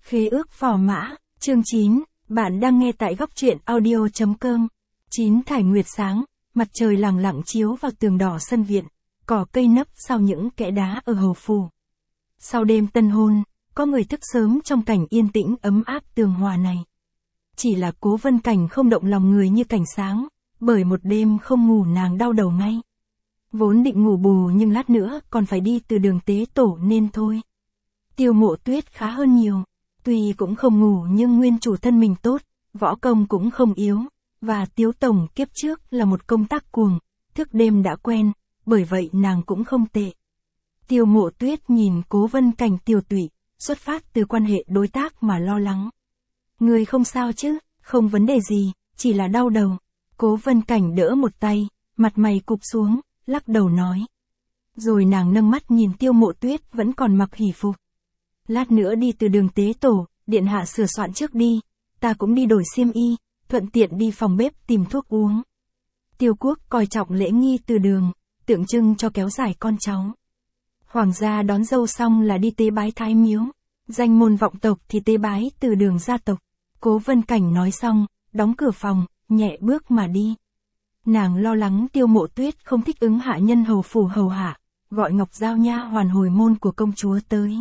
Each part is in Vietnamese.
Khế ước phò mã, chương 9, bạn đang nghe tại góc truyện audio.com. 9 Thải nguyệt sáng, mặt trời lẳng lặng chiếu vào tường đỏ sân viện, cỏ cây nấp sau những kẽ đá ở hầu phủ. Sau đêm tân hôn, có người thức sớm trong cảnh yên tĩnh ấm áp tường hòa này. Chỉ là Cố Vân Cảnh không động lòng người như Cảnh Sáng, bởi một đêm không ngủ nàng đau đầu ngay. Vốn định ngủ bù nhưng lát nữa còn phải đi từ đường tế tổ nên thôi. Tiêu Mộ Tuyết khá hơn nhiều, tuy cũng không ngủ nhưng nguyên chủ thân mình tốt, võ công cũng không yếu, và Tiếu Tổng kiếp trước là một công tác cuồng, thức đêm đã quen, bởi vậy nàng cũng không tệ. Tiêu Mộ Tuyết nhìn Cố Vân Cảnh tiều tụy, xuất phát từ quan hệ đối tác mà lo lắng. Người không sao chứ, không vấn đề gì, chỉ là đau đầu. Cố Vân Cảnh đỡ một tay, mặt mày cụp xuống, lắc đầu nói. Rồi nàng nâng mắt nhìn Tiêu Mộ Tuyết vẫn còn mặc hỷ phục. Lát nữa đi từ đường tế tổ, điện hạ sửa soạn trước đi, ta cũng đi đổi xiêm y, thuận tiện đi phòng bếp tìm thuốc uống. Tiêu Quốc coi trọng lễ nghi từ đường, tượng trưng cho kéo dài con cháu. Hoàng gia đón dâu xong là đi tế bái thái miếu, danh môn vọng tộc thì tế bái từ đường gia tộc. Cố Vân Cảnh nói xong, đóng cửa phòng, nhẹ bước mà đi. Nàng lo lắng Tiêu Mộ Tuyết không thích ứng hạ nhân hầu phủ hầu hạ, gọi Ngọc Giao nha hoàn hồi môn của công chúa tới.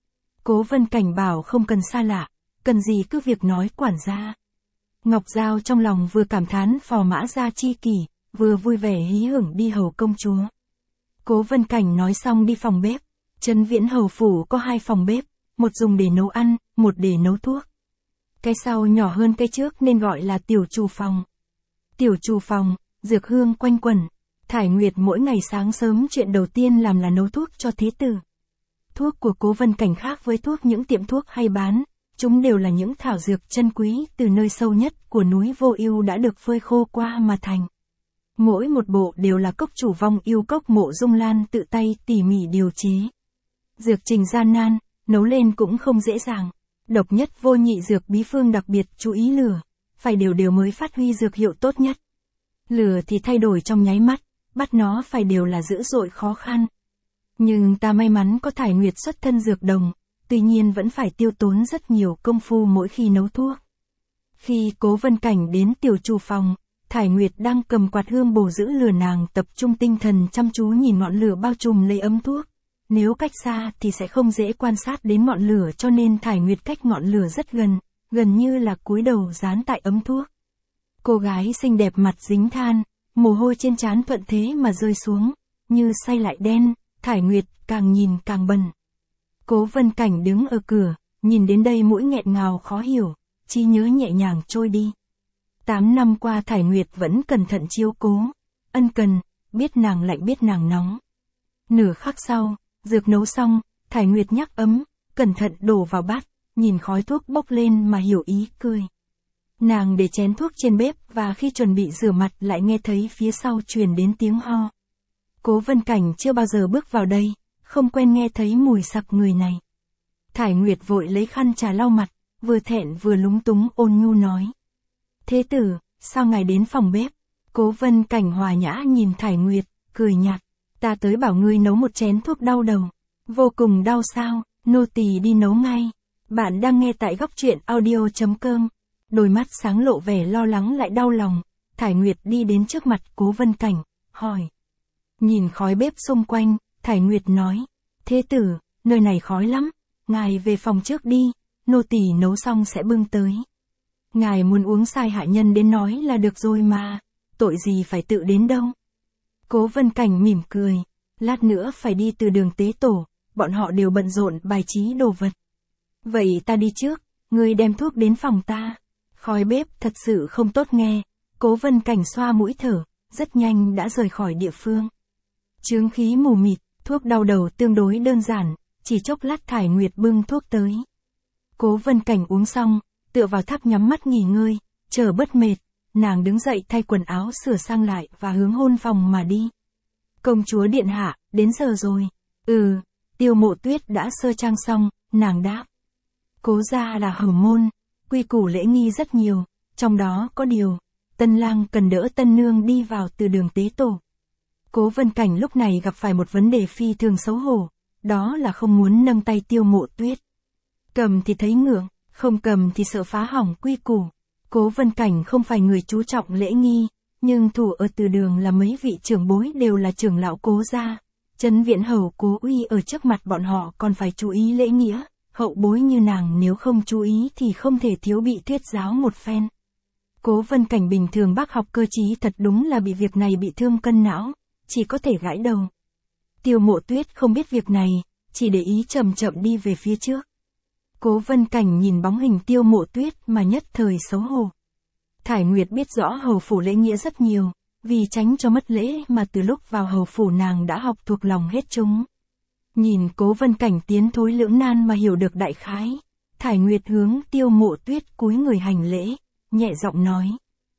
Cố Vân Cảnh bảo không cần xa lạ, cần gì cứ việc nói quản gia. Ngọc Giao trong lòng vừa cảm thán phò mã gia chi kỷ, vừa vui vẻ hí hửng đi hầu công chúa. Cố Vân Cảnh nói xong đi phòng bếp. Trấn Viễn hầu phủ có 2 phòng bếp, một dùng để nấu ăn, một để nấu thuốc. Cái sau nhỏ hơn cái trước nên gọi là tiểu trù phòng. Tiểu trù phòng, dược hương quanh quẩn. Thải Nguyệt mỗi ngày sáng sớm chuyện đầu tiên làm là nấu thuốc cho thế tử. Thuốc của Cố Vân Cảnh khác với thuốc những tiệm thuốc hay bán, chúng đều là những thảo dược chân quý từ nơi sâu nhất của núi Vô Ưu đã được phơi khô qua mà thành. Mỗi một bộ đều là cốc chủ Vong Ưu Cốc Mộ Dung Lan tự tay tỉ mỉ điều chế. Dược trình gian nan, nấu lên cũng không dễ dàng. Độc nhất vô nhị dược bí phương đặc biệt chú ý lửa, phải đều mới phát huy dược hiệu tốt nhất. Lửa thì thay đổi trong nháy mắt, bắt nó phải đều là dữ dội khó khăn. Nhưng ta may mắn có Thải Nguyệt xuất thân dược đồng, tuy nhiên vẫn phải tiêu tốn rất nhiều công phu mỗi khi nấu thuốc. Khi Cố Vân Cảnh đến tiểu trù phòng, Thải Nguyệt đang cầm quạt hương bổ giữ lửa, nàng tập trung tinh thần chăm chú nhìn ngọn lửa bao trùm lấy ấm thuốc. Nếu cách xa thì sẽ không dễ quan sát đến ngọn lửa cho nên Thải Nguyệt cách ngọn lửa rất gần, gần như là cúi đầu dán tại ấm thuốc. Cô gái xinh đẹp mặt dính than, mồ hôi trên trán thuận thế mà rơi xuống, như say lại đen. Thải Nguyệt càng nhìn càng bần. Cố Vân Cảnh đứng ở cửa, nhìn đến đây mũi nghẹn ngào khó hiểu, trí nhớ nhẹ nhàng trôi đi. 8 năm qua Thải Nguyệt vẫn cẩn thận chiếu cố, ân cần, biết nàng lạnh biết nàng nóng. Nửa khắc sau, dược nấu xong, Thải Nguyệt nhắc ấm, cẩn thận đổ vào bát, nhìn khói thuốc bốc lên mà hiểu ý cười. Nàng để chén thuốc trên bếp và khi chuẩn bị rửa mặt lại nghe thấy phía sau truyền đến tiếng ho. Cố Vân Cảnh chưa bao giờ bước vào đây, không quen nghe thấy mùi sặc người này. Thải Nguyệt vội lấy khăn trà lau mặt, vừa thẹn vừa lúng túng ôn nhu nói. Thế tử, sao ngài đến phòng bếp? Cố Vân Cảnh hòa nhã nhìn Thải Nguyệt, cười nhạt. Ta tới bảo ngươi nấu một chén thuốc đau đầu. Vô cùng đau sao, nô tỳ đi nấu ngay. Bạn đang nghe tại góc truyện audio.com. Đôi mắt sáng lộ vẻ lo lắng lại đau lòng. Thải Nguyệt đi đến trước mặt Cố Vân Cảnh, hỏi. Nhìn khói bếp xung quanh, Thải Nguyệt nói. Thế tử, nơi này khói lắm. Ngài về phòng trước đi, nô tỳ nấu xong sẽ bưng tới. Ngài muốn uống sai hạ nhân đến nói là được rồi mà, tội gì phải tự đến đâu. Cố Vân Cảnh mỉm cười, lát nữa phải đi từ đường tế tổ, bọn họ đều bận rộn bài trí đồ vật. Vậy ta đi trước, ngươi đem thuốc đến phòng ta. Khói bếp thật sự không tốt nghe, Cố Vân Cảnh xoa mũi thở, rất nhanh đã rời khỏi địa phương. Chướng khí mù mịt, thuốc đau đầu tương đối đơn giản, chỉ chốc lát Thải Nguyệt bưng thuốc tới. Cố Vân Cảnh uống xong, tựa vào tháp nhắm mắt nghỉ ngơi, chờ bớt mệt, nàng đứng dậy thay quần áo sửa sang lại và hướng hôn phòng mà đi. Công chúa điện hạ, đến giờ rồi. Tiêu Mộ Tuyết đã sơ trang xong, nàng đáp. Cố gia là hầu môn, quy củ lễ nghi rất nhiều, trong đó có điều, tân lang cần đỡ tân nương đi vào từ đường tế tổ. Cố Vân Cảnh lúc này gặp phải một vấn đề phi thường xấu hổ, đó là không muốn nâng tay Tiêu Mộ Tuyết. Cầm thì thấy ngượng, Không cầm thì sợ phá hỏng quy củ. Cố Vân Cảnh không phải người chú trọng lễ nghi, nhưng thủ ở Từ Đường là mấy vị trưởng bối đều là trưởng lão Cố gia. Trấn Viễn Hầu Cố Uy ở trước mặt bọn họ còn phải chú ý lễ nghĩa, hậu bối như nàng nếu không chú ý thì không thể thiếu bị thuyết giáo một phen. Cố Vân Cảnh bình thường bác học cơ trí thật đúng là bị việc này bị thương cân não, chỉ có thể gãi đầu. Tiêu Mộ Tuyết không biết việc này, chỉ để ý chậm chậm đi về phía trước. Cố Vân Cảnh nhìn bóng hình Tiêu Mộ Tuyết mà nhất thời xấu hổ. Thải Nguyệt biết rõ hầu phủ lễ nghĩa rất nhiều, vì tránh cho mất lễ mà từ lúc vào hầu phủ nàng đã học thuộc lòng hết chúng. Nhìn Cố Vân Cảnh tiến thối lưỡng nan mà hiểu được đại khái, Thải Nguyệt hướng Tiêu Mộ Tuyết cúi người hành lễ, nhẹ giọng nói.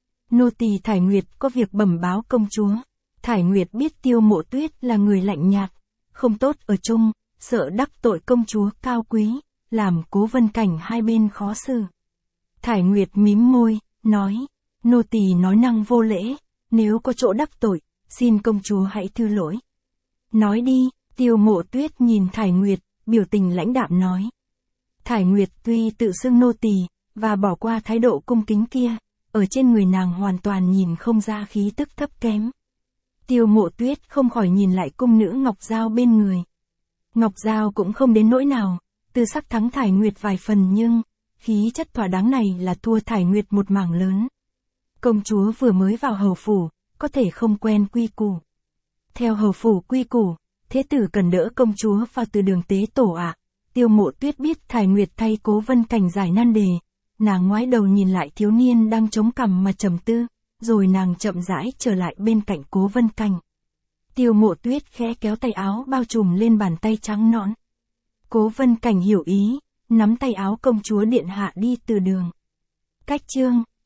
Nô tỳ Thải Nguyệt có việc bẩm báo công chúa. Thải Nguyệt biết Tiêu Mộ Tuyết là người lạnh nhạt, không tốt ở chung, sợ đắc tội công chúa cao quý, làm Cố Vân Cảnh hai bên khó xử. Thải Nguyệt mím môi, nói, nô tỳ nói năng vô lễ, nếu có chỗ đắc tội, xin công chúa hãy thư lỗi. Nói đi, Tiêu Mộ Tuyết nhìn Thải Nguyệt, biểu tình lãnh đạm nói. Thải Nguyệt tuy tự xưng nô tỳ, và bỏ qua thái độ cung kính kia, ở trên người nàng hoàn toàn nhìn không ra khí tức thấp kém. Tiêu Mộ Tuyết không khỏi nhìn lại cung nữ Ngọc Giao bên người. Ngọc Giao cũng không đến nỗi nào, tư sắc thắng Thải Nguyệt vài phần nhưng, khí chất thỏa đáng này là thua Thải Nguyệt một mảng lớn. Công chúa vừa mới vào hầu phủ, có thể không quen quy củ. Theo hầu phủ quy củ, thế tử cần đỡ công chúa vào Từ Đường tế tổ ạ. Tiêu Mộ Tuyết biết Thải Nguyệt thay Cố Vân Cảnh giải nan đề, nàng ngoái đầu nhìn lại thiếu niên đang chống cằm mà trầm tư, rồi nàng chậm rãi trở lại bên cạnh Cố Vân Cảnh. Tiêu Mộ Tuyết khẽ kéo tay áo bao trùm lên bàn tay trắng nõn. Cố Vân Cảnh hiểu ý, nắm tay áo công chúa điện hạ đi Từ Đường. Cách chương